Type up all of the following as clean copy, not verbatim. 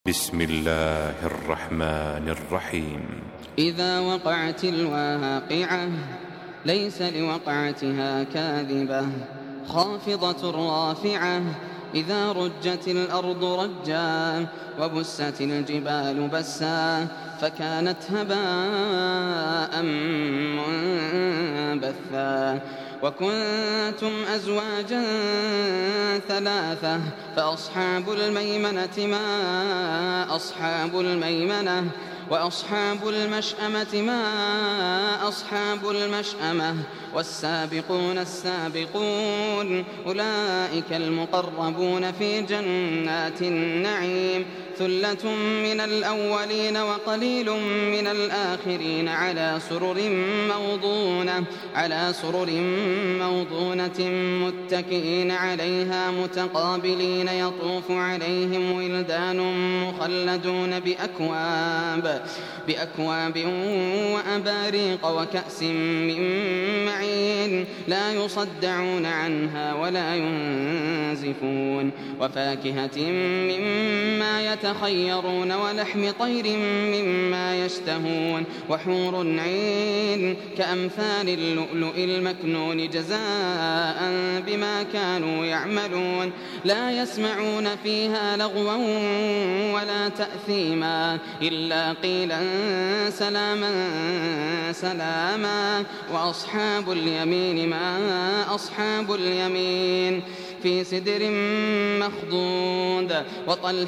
بسم الله الرحمن الرحيم. إذا وقعت الواقعة ليس لوقعتها كاذبة خافضة رافعة إذا رجت الأرض رجا وبست الجبال بسا فكانت هباء منبثا وكنتم أزواجا ثلاثة فأصحاب الميمنة ما أصحاب الميمنة وأصحاب المشأمة ما أصحاب المشأمة والسابقون السابقون أولئك المقربون في جنات النعيم ثلة من الأولين وقليل من الآخرين على سرر موضونة متكئين عليها متقابلين يطوف عليهم ولدان مخلدون بأكواب وأباريق وكأس من معين لا يصدعون عنها ولا ينزفون وفاكهة مما يتخيرون ولحم طير مما يشتهون وحور عين كأمثال اللؤلؤ المكنون جزاء بما كانوا يعملون لا يسمعون فيها لغوا ولا تأثيما إلا قيلا سلاما سلاما وأصحاب اليمين ما أصحاب اليمين في سدر مخضود وطلح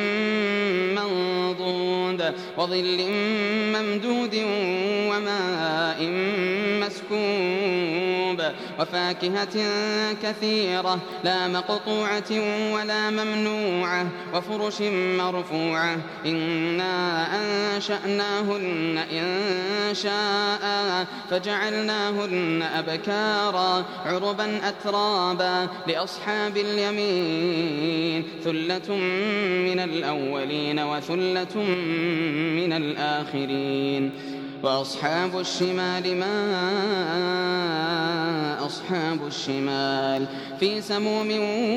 منضود وظل ممدود وماء مسكوب وفاكهة كثيرة لا مقطوعة ولا ممنوعة وفرش مرفوعة إنا أنشأناهن إنشاء فجعلناهن أبكارا عربا أترابا لأصحاب اليمين ثلة من الأولين وثلة من الآخرين وأصحاب الشمال ما أصحاب الشمال في سموم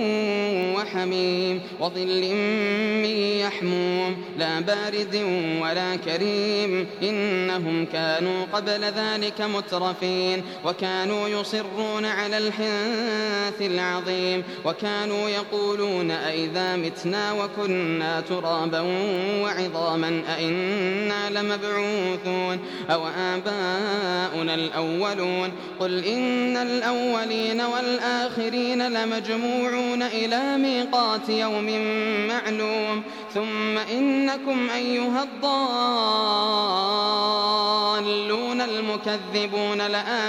وحميم وظل من يحموم لا بارد ولا كريم إنهم كانوا قبل ذلك مترفين وكانوا يصرون على الحنث العظيم وكانوا يقولون أئذا متنا وكنا ترابا وعظاما أئنا لمبعوثون أو آباؤنا الأولون قل إن الأولين والآخرين لمجموعون إلى ميقات يوم معلوم ثم إنكم أيها الضالون المكذبون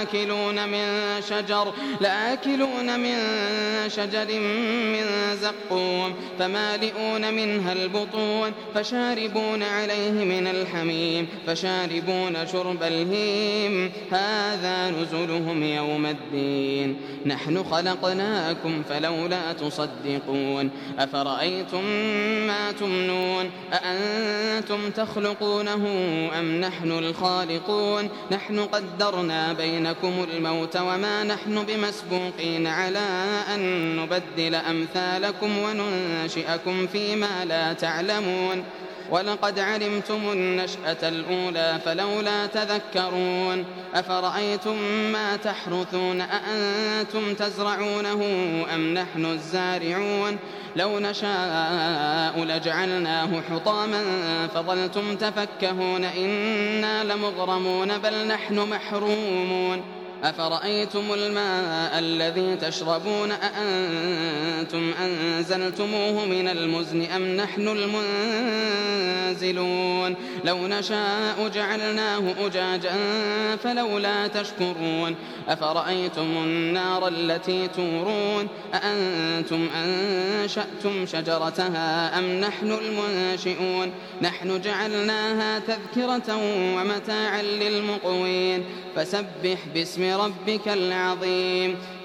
لآكلون من شجر من زقوم فمالئون منها البطون فشاربون عليه من الحميم فشاربون شرب الهيم هذا نزلهم يوم الدين نحن خلقناكم فلولا تصدقون أفرأيتم ما تمنون أأنتم تخلقونه أم نحن الخالقون نحن قدرنا بينكم الموت وما نحن بمسبوقين على أن نبدل أمثالكم وننشئكم فيما لا تعلمون ولقد علمتم النشأة الأولى فلولا تذكرون أفرأيتم ما تحرثون أأنتم تزرعونه أم نحن الزارعون لو نشاء لجعلناه حطاما فظلتم تفكهون إنا لمغرمون بل نحن محرومون أفرأيتم الماء الذي تشربون أأنتم أنزلتموه من المزن أم نحن المنزلون لو نشاء جعلناه أجاجا فلولا تشكرون أفرأيتم النار التي تورون أأنتم أنشأتم شجرتها أم نحن المنشئون نحن جعلناها تذكرة ومتاعا للمقوين فسبح باسم ربك العظيم